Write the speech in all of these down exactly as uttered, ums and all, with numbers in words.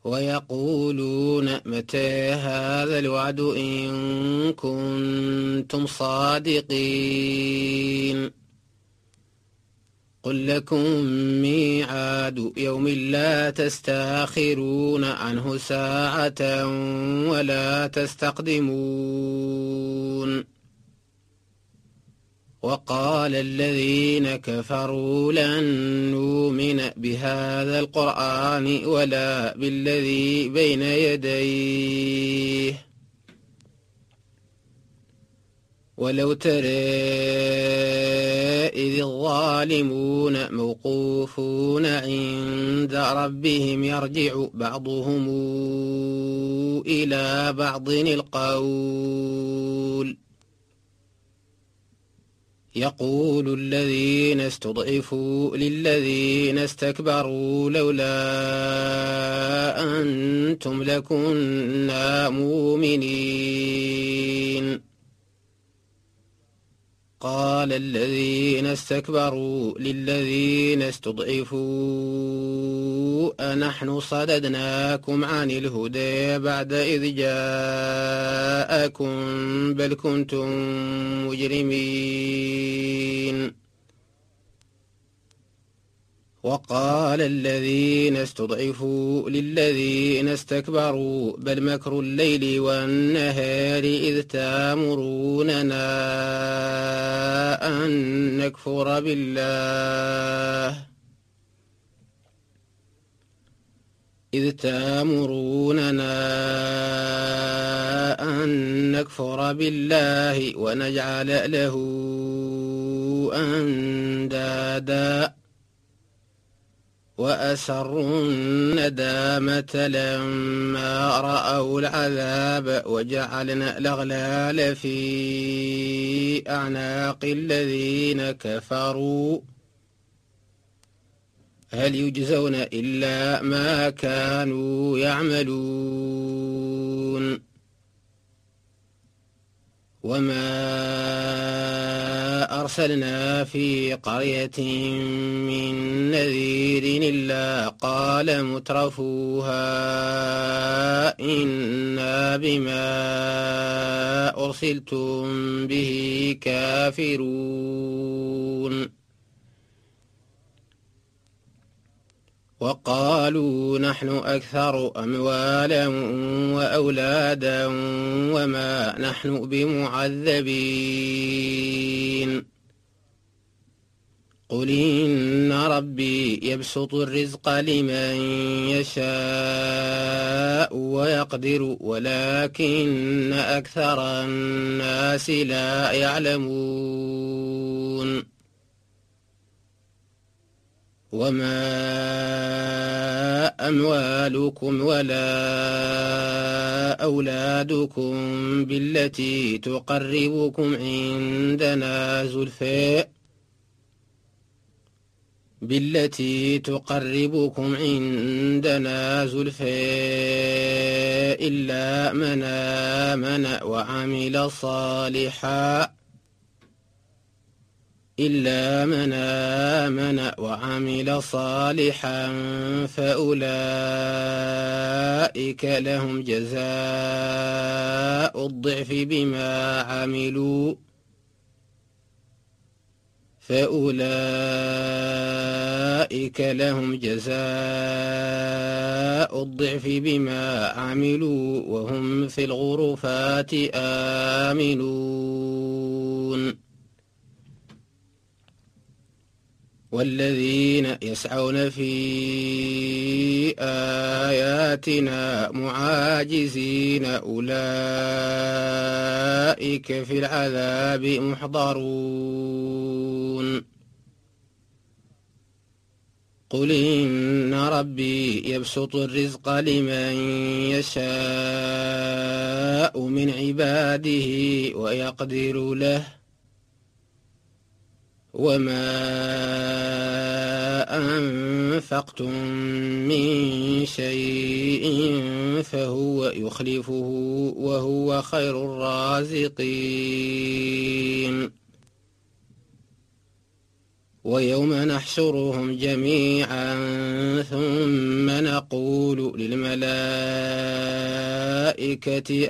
ويقولون متى هذا الوعد إن كنتم صادقين قل لكم ميعاد يوم لا تستاخرون عنه ساعة ولا تستقدمون وقال الذين كفروا لن نؤمن بهذا القرآن ولا بالذي بين يديه ولو ترى إذ الظالمون موقوفون عند ربهم يرجع بعضهم إلى بعض القول يقول الذين استضعفوا للذين استكبروا لولا أنتم لكنا مؤمنين قال الذين استكبروا للذين استضعفوا أنحن صددناكم عن الهدى بعد إذ جاءكم بل كنتم مجرمين وقال الذين استضعفوا للذين استكبروا بل مكر الليل والنهار إذ تأمروننا أن نكفر بالله إذ تأمروننا أن نكفر بالله ونجعل له أندادا وأسروا الندامة لما رأوا العذاب وجعلنا الأغلال في أعناق الذين كفروا هل يجزون إلا ما كانوا يعملون وما أرسلنا في قرية من نذير إلا قال مترفوها إنا بما أرسلتم به كافرون وقالوا نحن أكثر أموالا وأولادا وما نحن بمعذبين قل إن ربي يبسط الرزق لمن يشاء ويقدر ولكن أكثر الناس لا يعلمون وما أموالكم ولا أولادكم بالتي تقربكم عندنا زلفى بالتي تقربكم عندنا زلفى إلا من آمن وعمل صالحا إلا من آمن وعمل صالحا فأولئك لهم جزاء الضعف بما عملوا فأولئك لهم جزاء الضعف بما عملوا وهم في الغرفات آمنون والذين يسعون في آياتنا معاجزين أولئك في العذاب محضرون قل إن ربي يبسط الرزق لمن يشاء من عباده ويقدر له وما أنفقتم من شيء فهو يخلفه وهو خير الرازقين ويوم نحشرهم جميعا ثم نقول للملائكة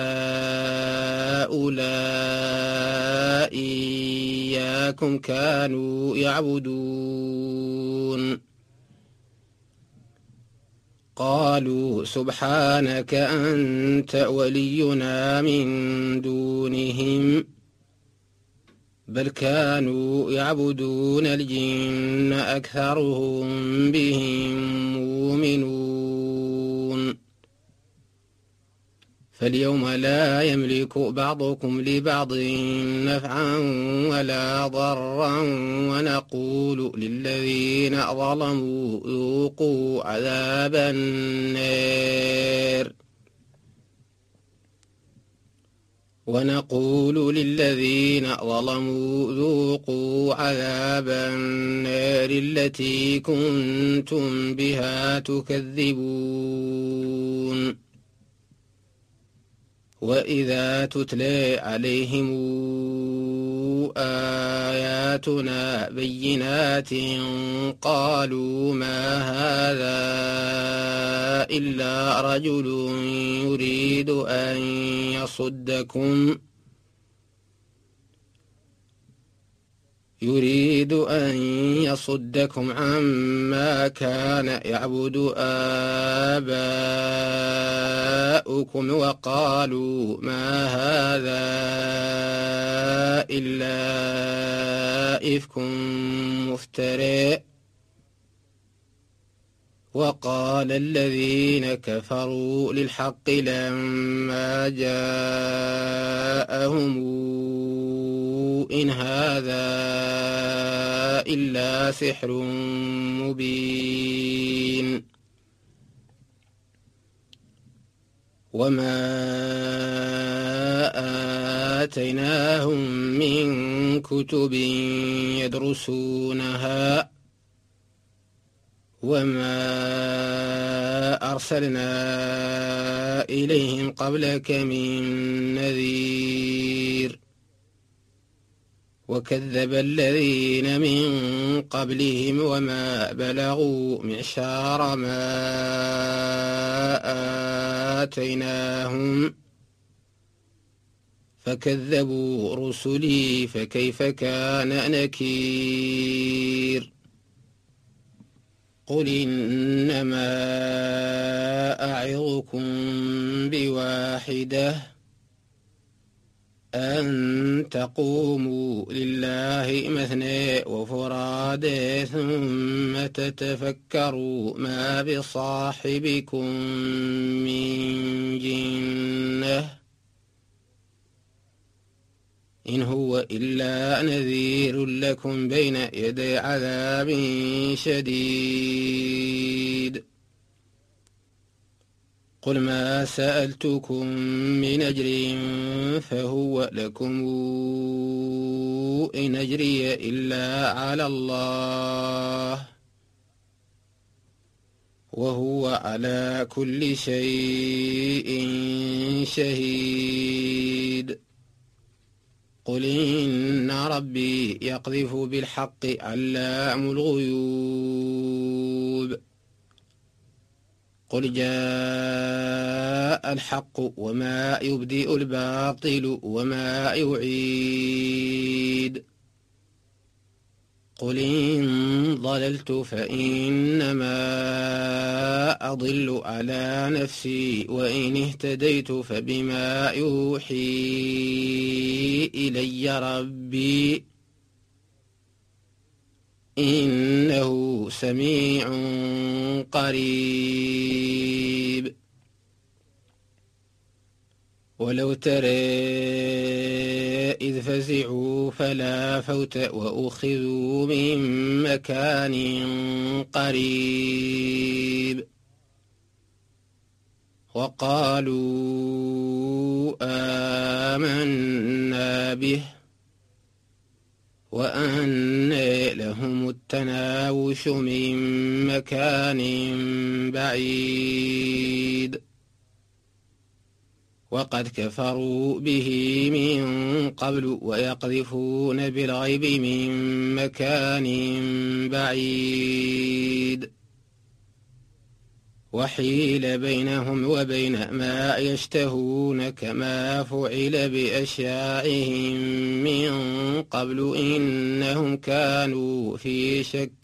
أهؤلاء إياكم كانوا يعبدون قالوا سبحانك أنت ولينا من دونهم بل كانوا يعبدون الجن أكثرهم بهم مؤمنون فاليوم لا يملك بعضكم لبعض نفعا ولا ضرا ونقول للذين ظلموا ذوقوا عذاب النار ونقول للذين ظلموا ذوقوا عذاب النار التي كنتم بها تكذبون وإذا تتلى عليهم آياتنا بينات قالوا ما هذا إلا رجل يريد أن يصدكم يريد أن يصدكم عما كان يعبد آباؤكم وقالوا ما هذا إلا إفك مفترى وقال الذين كفروا للحق لما جاءهم إن هذا إلا سحر مبين وما آتيناهم من كتب يدرسونها وما أرسلنا إليهم قبلك من نذير وكذب الذين من قبلهم وما بلغوا معشار ما آتيناهم فكذبوا رسلي فكيف كان نكير قل إنما أعظكم بواحدة أن تقوموا لله مثنى وفرادى ثم تتفكروا ما بصاحبكم من جنة إن هو إلا نذير لكم بين يدي عذاب شديد قل ما سألتكم من أجر فهو لكم إن أجري إلا على الله وهو على كل شيء شهيد قل إن ربي يقذف بالحق علام الغيوب قل جاء الحق وما يبدئ الباطل وما يعيد قل إن ضللت فإنما أضل على نفسي وإن اهتديت فبما يوحي إلي ربي إنه سميع قريب ولو ترى إذ فزعوا فلا فوت وأخذوا من مكان قريب وقالوا آمنا به وأنى لهم التناوش من مكان بعيد وقد كفروا به من قبل ويقذفون بالغيب من مكان بعيد وحيل بينهم وبين ما يشتهون كما فعل بأشياعهم من قبل إنهم كانوا في شك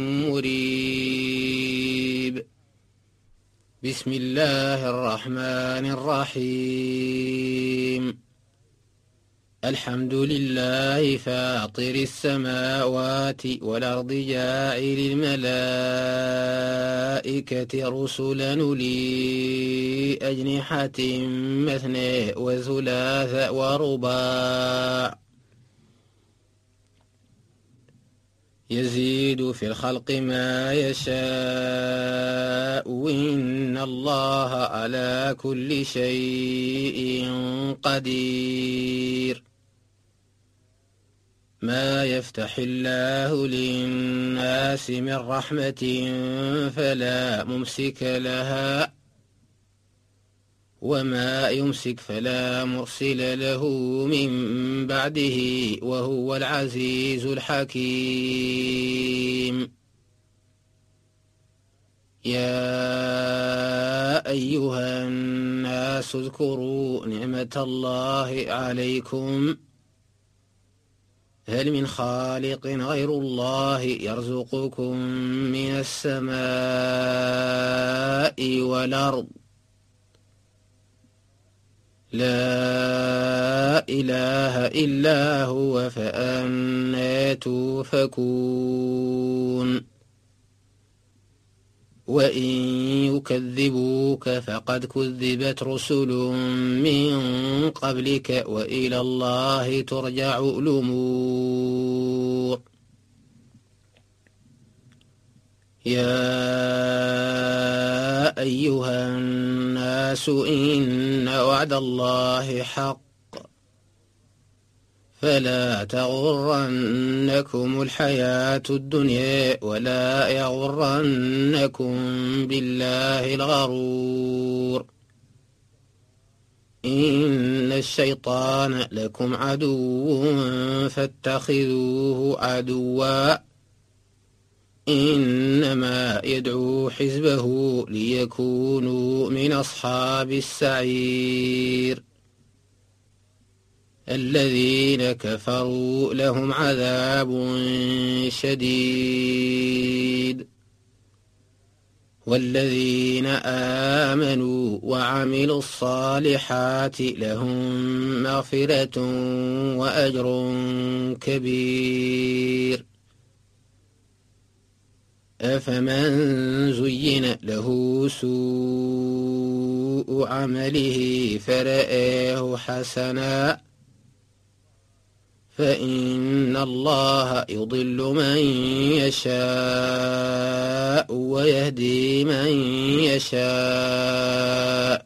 مريب. بسم الله الرحمن الرحيم. الحمد لله فاطر السماوات والأرض جاعل الملائكة رسلا أولي أجنحة مثنى وثلاث ورباع يزيد في الخلق ما يشاء إن الله على كل شيء قدير. ما يفتح الله للناس من رحمة فلا ممسك لها وما يمسك فلا مرسل له من بعده وهو العزيز الحكيم. يا أيها الناس اذكروا نعمة الله عليكم هل من خالق غير الله يرزقكم من السماء والأرض لا إله إلا هو فأنى توفكون. وإن يكذبوك فقد كذبت رسل من قبلك وإلى الله ترجع الأمور. يا أيها الناس إن وعد الله حق فلا تغرنكم الحياة الدنيا ولا يغرنكم بالله الغرور. إن الشيطان لكم عدو فاتخذوه عدوا إنما يدعو حزبه ليكونوا من أصحاب السعير. الذين كفروا لهم عذاب شديد والذين آمنوا وعملوا الصالحات لهم مغفرة وأجر كبير. أفمن زين له سوء عمله فرآه حسنا فإن الله يضل من يشاء ويهدي من يشاء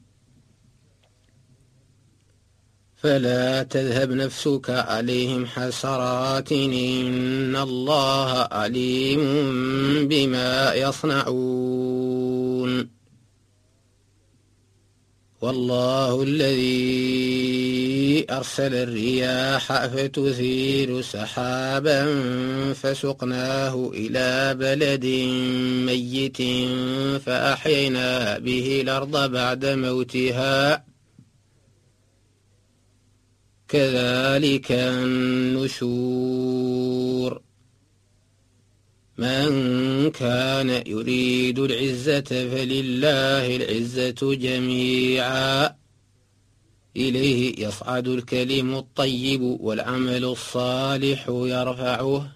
فلا تذهب نفسك عليهم حسرات إن الله عليم بما يصنعون. والله الذي أرسل الرياح فتثير سحابا فسقناه إلى بلد ميت فأحيينا به الأرض بعد موتها كذلك النشور. من كان يريد العزة فلله العزة جميعا إليه يصعد الكلم الطيب والعمل الصالح يرفعه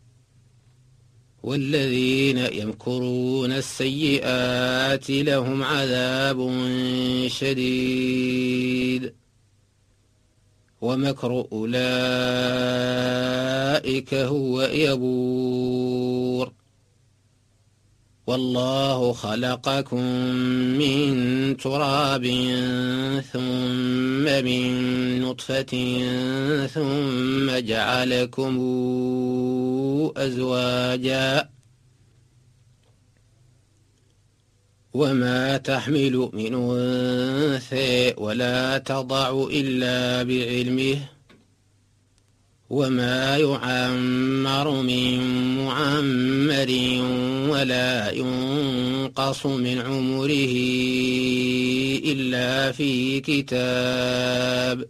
والذين يمكرون السيئات لهم عذاب شديد ومكر أولئك هو يبور. والله خلقكم من تراب ثم من نطفة ثم جعلكم أزواجا وما تحمل من أنثى ولا تضع إلا بعلمه وما يعمر من معمر ولا ينقص من عمره إلا في كتاب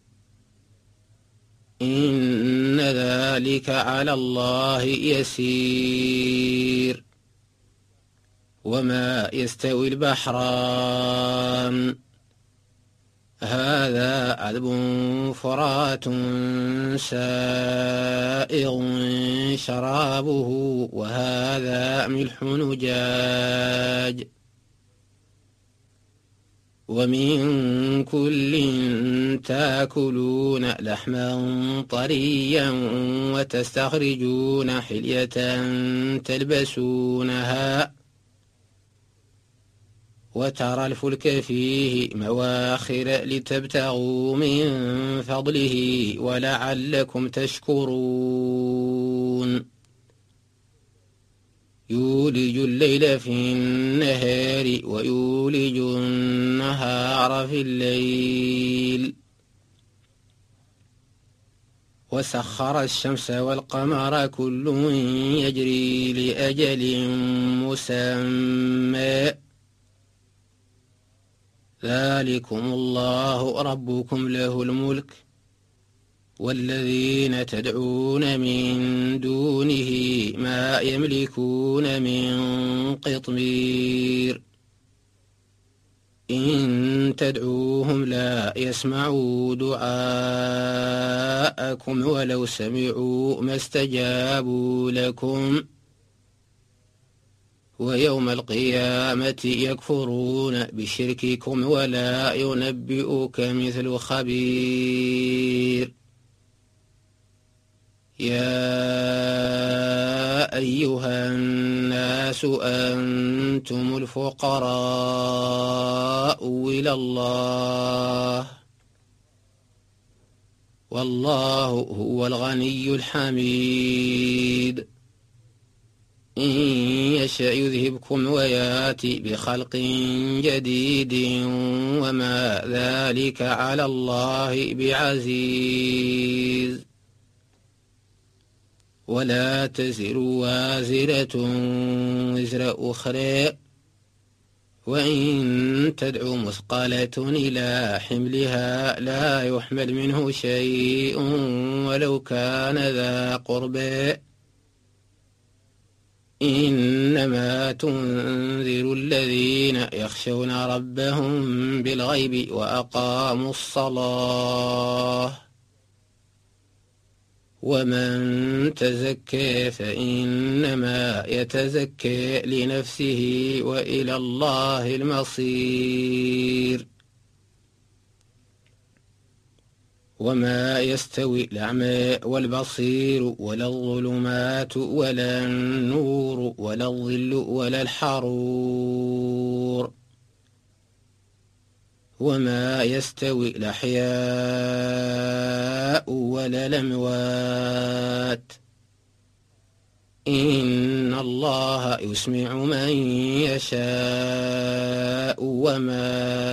إن ذلك على الله يسير. وما يستوي البحران هذا عذب فرات سائغ شرابه وهذا ملح نجاج ومن كل تاكلون لحما طريا وتستخرجون حلية تلبسونها وترى الفلك فيه مواخر لتبتغوا من فضله ولعلكم تشكرون. يولج الليل في النهار ويولج النهار في الليل وسخر الشمس والقمر كل يجري لأجل مسمى ذلكم الله ربكم له الملك والذين تدعون من دونه ما يملكون من قطمير إن تدعوهم لا يسمعوا دعاءكم ولو سمعوا ما استجابوا لكم ويوم القيامة يكفرون بشرككم ولا ينبئك مثل خبير. يا أيها الناس أنتم الفقراء إلى الله والله هو الغني الحميد إن يشأ يذهبكم ويأتي بخلق جديد وما ذلك على الله بعزيز. ولا تزر وازرة وزر أخرى وإن تدع مثقلة إلى حملها لا يحمل منه شيء ولو كان ذا قربى إنما تنذر الذين يخشون ربهم بالغيب وأقاموا الصلاة ومن تزكى فإنما يتزكى لنفسه وإلى الله المصير. وما يستوي الأعمى والبصير ولا الظلمات ولا النور ولا الظل ولا الحرور وما يستوي الأحياء ولا الأموات إن الله يسمع من يشاء وما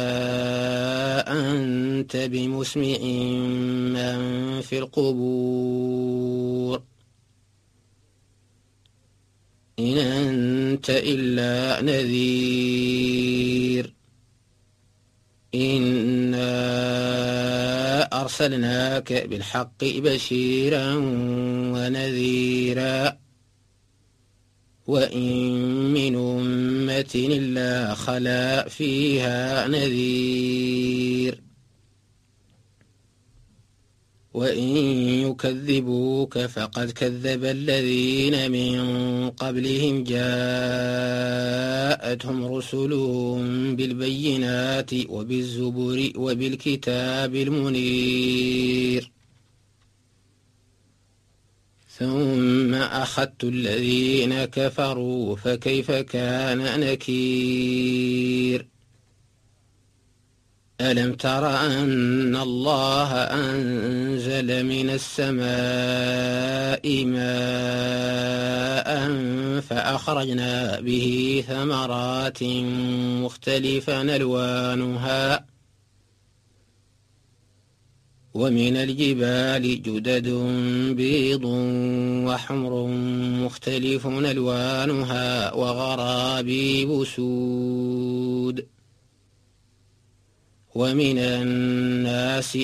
أنت بمسمع من في القبور إن أنت إلا نذير إنا أرسلناك بالحق بشيرا ونذيرا وإن من أمة إلا خلا فيها نذير وإن يكذبوك فقد كذب الذين من قبلهم جاءتهم رسلهم بالبينات وبالزبر وبالكتاب المنير ثم أخذت الذين كفروا فكيف كان نكير ألم تر أن الله أنزل من السماء ماء فأخرجنا به ثمرات مختلفا ألوانها ومن الجبال جدد بيض وحمر مختلف ألوانها وغرابيب سود ومن الناس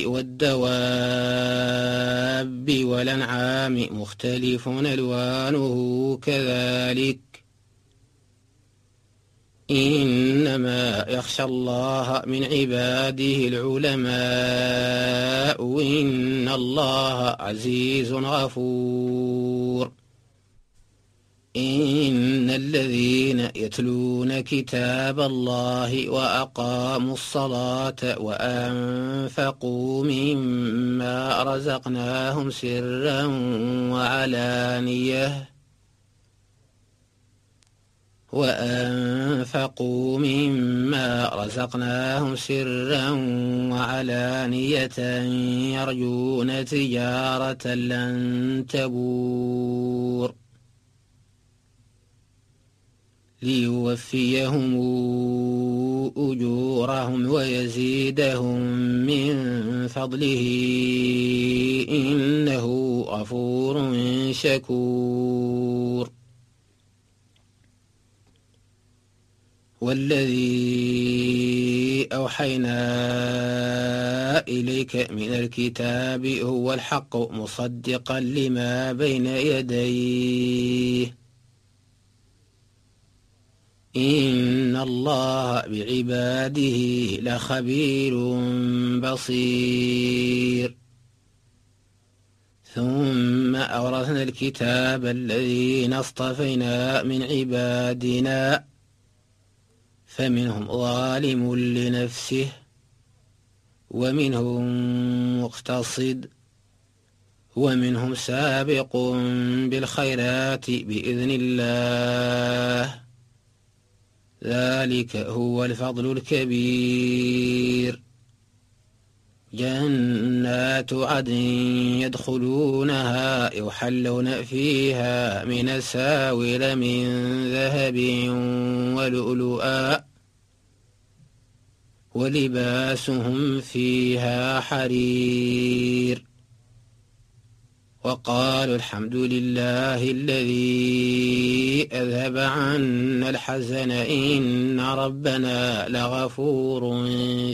والدواب والأنعام مختلف ألوانه كذلك إنما يخشى الله من عباده العلماء وإن الله عزيز غفور إن الذين يتلون كتاب الله وأقاموا الصلاة وأنفقوا مما رزقناهم سرا وعلانية وأنفقوا مما رزقناهم سرا وعلانية يرجون تجارة لن تبور ليوفيهم أجورهم ويزيدهم من فضله إنه غفور شكور والذي أوحينا إليك من الكتاب هو الحق مصدقا لما بين يديه إن الله بعباده لخبير بصير ثم أورثنا الكتاب الذين اصطفينا من عبادنا فمنهم ظالم لنفسه ومنهم مقتصد ومنهم سابق بالخيرات بإذن الله ذلك هو الفضل الكبير جنات عدن يدخلونها يحلون فيها من أساور من ذهب ولؤلؤا ولباسهم فيها حرير وقالوا الحمد لله الذي أذهب عنا الحزن إن ربنا لغفور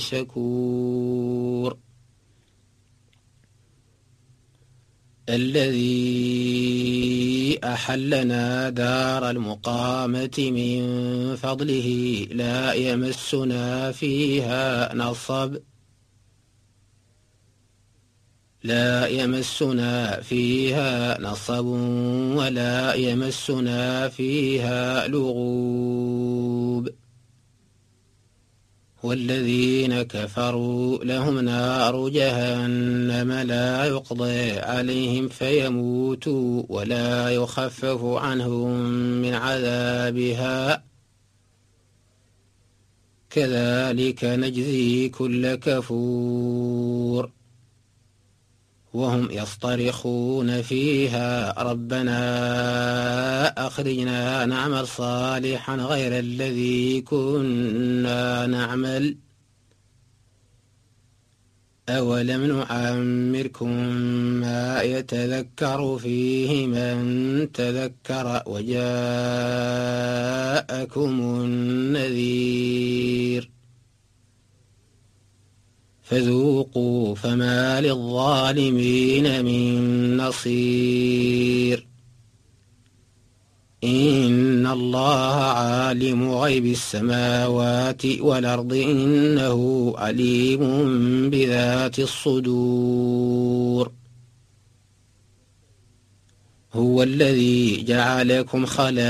شكور الذي أحلنا دار المقامة من فضله لا يمسنا فيها نصب لا يمسنا فيها نصب ولا يمسنا فيها لغوب والذين كفروا لهم نار جهنم لا يقضى عليهم فيموتوا ولا يخفف عنهم من عذابها كذلك نجزي كل كفور وهم يصطرخون فيها ربنا أخرجنا نعمل صالحا غير الذي كنا نعمل أولم نعمركم ما يتذكر فيه من تذكر وجاءكم النذير فذوقوا فما للظالمين من نصير إن الله عالم غيب السماوات والأرض إنه عليم بذات الصدور هو الذي جعلكم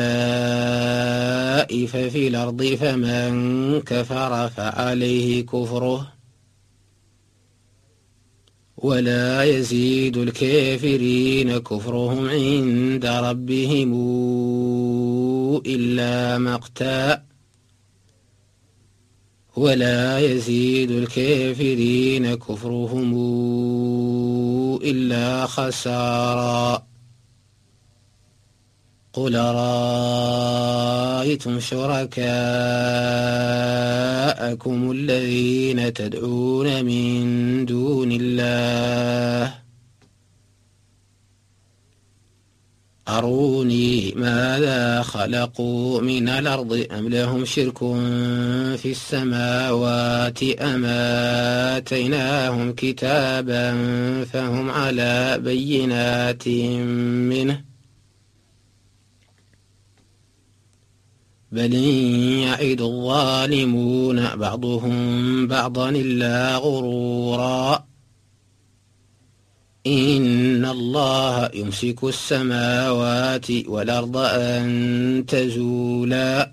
خلائف في الأرض فمن كفر فعليه كفره ولا يزيد الكافرين كفرهم عند ربهم إلا مقتا ولا يزيد الكافرين كفرهم إلا خسارا. قل رأيتم شركاءكم الذين تدعون من دون الله أروني ماذا خلقوا من الأرض أم لهم شرك في السماوات أم آتيناهم كتابا فهم على بينات منه بل يعد الظالمون بعضهم بعضا إلا غرورا. إن الله يمسك السماوات والأرض أن تزولا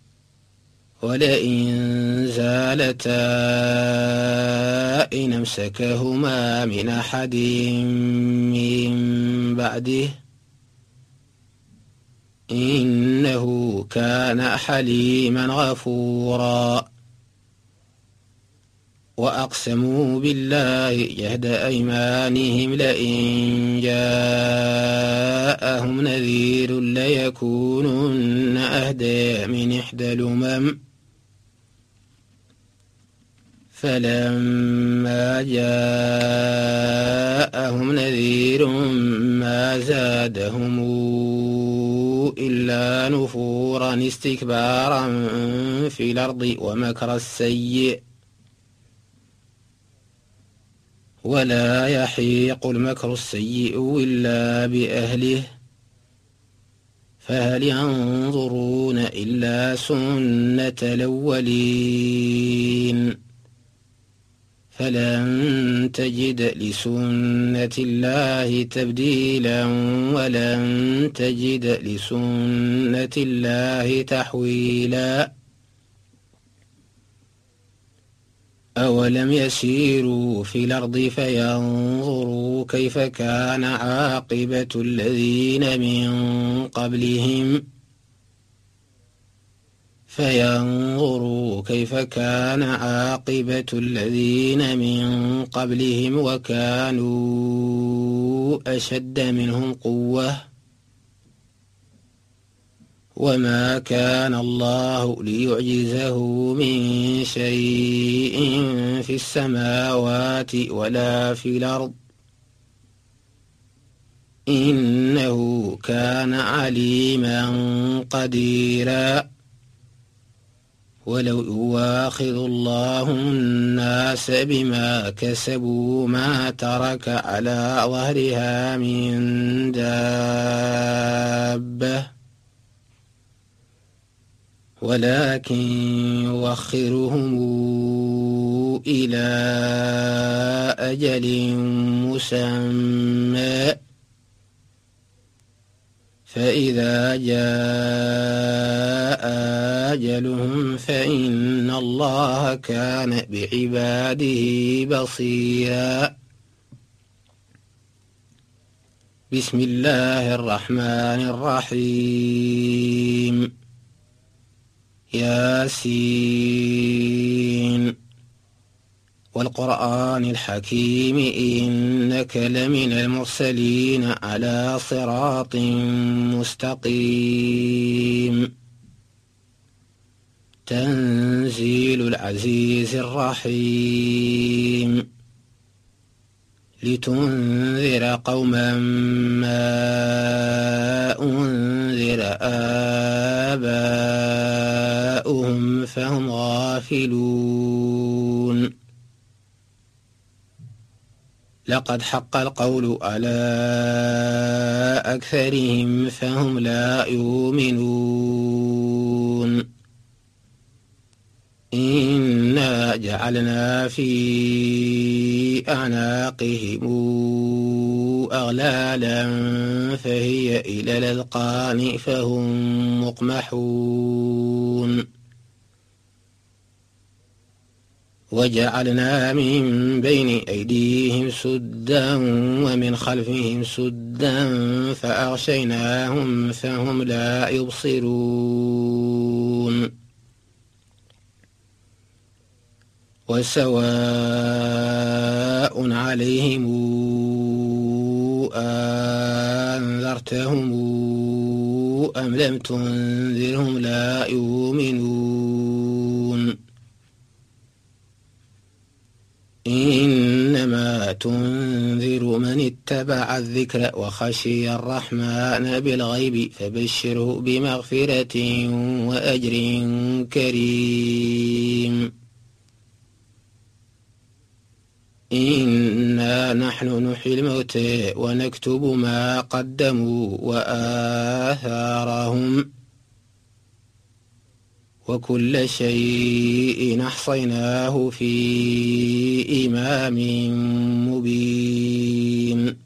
ولئن زالتا إن أمسكهما من أحد من بعده إنه كان حليما غفورا. وأقسموا بالله جهد أيمانهم لئن جاءهم نذير ليكونن أهدى من إحدى الأمم فلما جاءهم نذير ما زادهم إلا نفورا استكبارا في الأرض ومكر السيء ولا يحيق المكر السيء إلا بأهله فهل ينظرون إلا سنة الأولين فلن تجد لسنة الله تبديلا ولن تجد لسنة الله تحويلا. أولم يسيروا في الأرض فينظروا كيف كان عاقبة الذين من قبلهم فينظروا كيف كان عاقبة الذين من قبلهم وكانوا أشد منهم قوة وما كان الله ليعجزه من شيء في السماوات ولا في الأرض إنه كان عليما قديرا. ولو يواخذ الله الناس بما كسبوا ما ترك على ظهرها من دابة ولكن يوخرهم إلى أجل مسمى فإذا جاء أجلهم فإن الله كان بعباده بصيرا. بسم الله الرحمن الرحيم ياسين والقرآن الحكيم إنك لمن المرسلين على صراط مستقيم تنزيل العزيز الرحيم لتنذر قوما ما أنذر آباؤهم فهم غافلون. لقد حق القول على أكثرهم فهم لا يؤمنون. إنا جعلنا في أعناقهم أغلالا فهي إلى الأذقان فهم مقمحون. وجعلنا من بين أيديهم سدا ومن خلفهم سدا فأغشيناهم فهم لا يبصرون. وسواء عليهم أنذرتهم أم لم تنذرهم لا يؤمنون إنما تنذر من اتبع الذكر وخشي الرحمن بالغيب فبشره بمغفرة وأجر كريم إنا نحن نحيي الموتى ونكتب ما قدموا وآثارهم وكل شيء أحصيناه في إمام مبين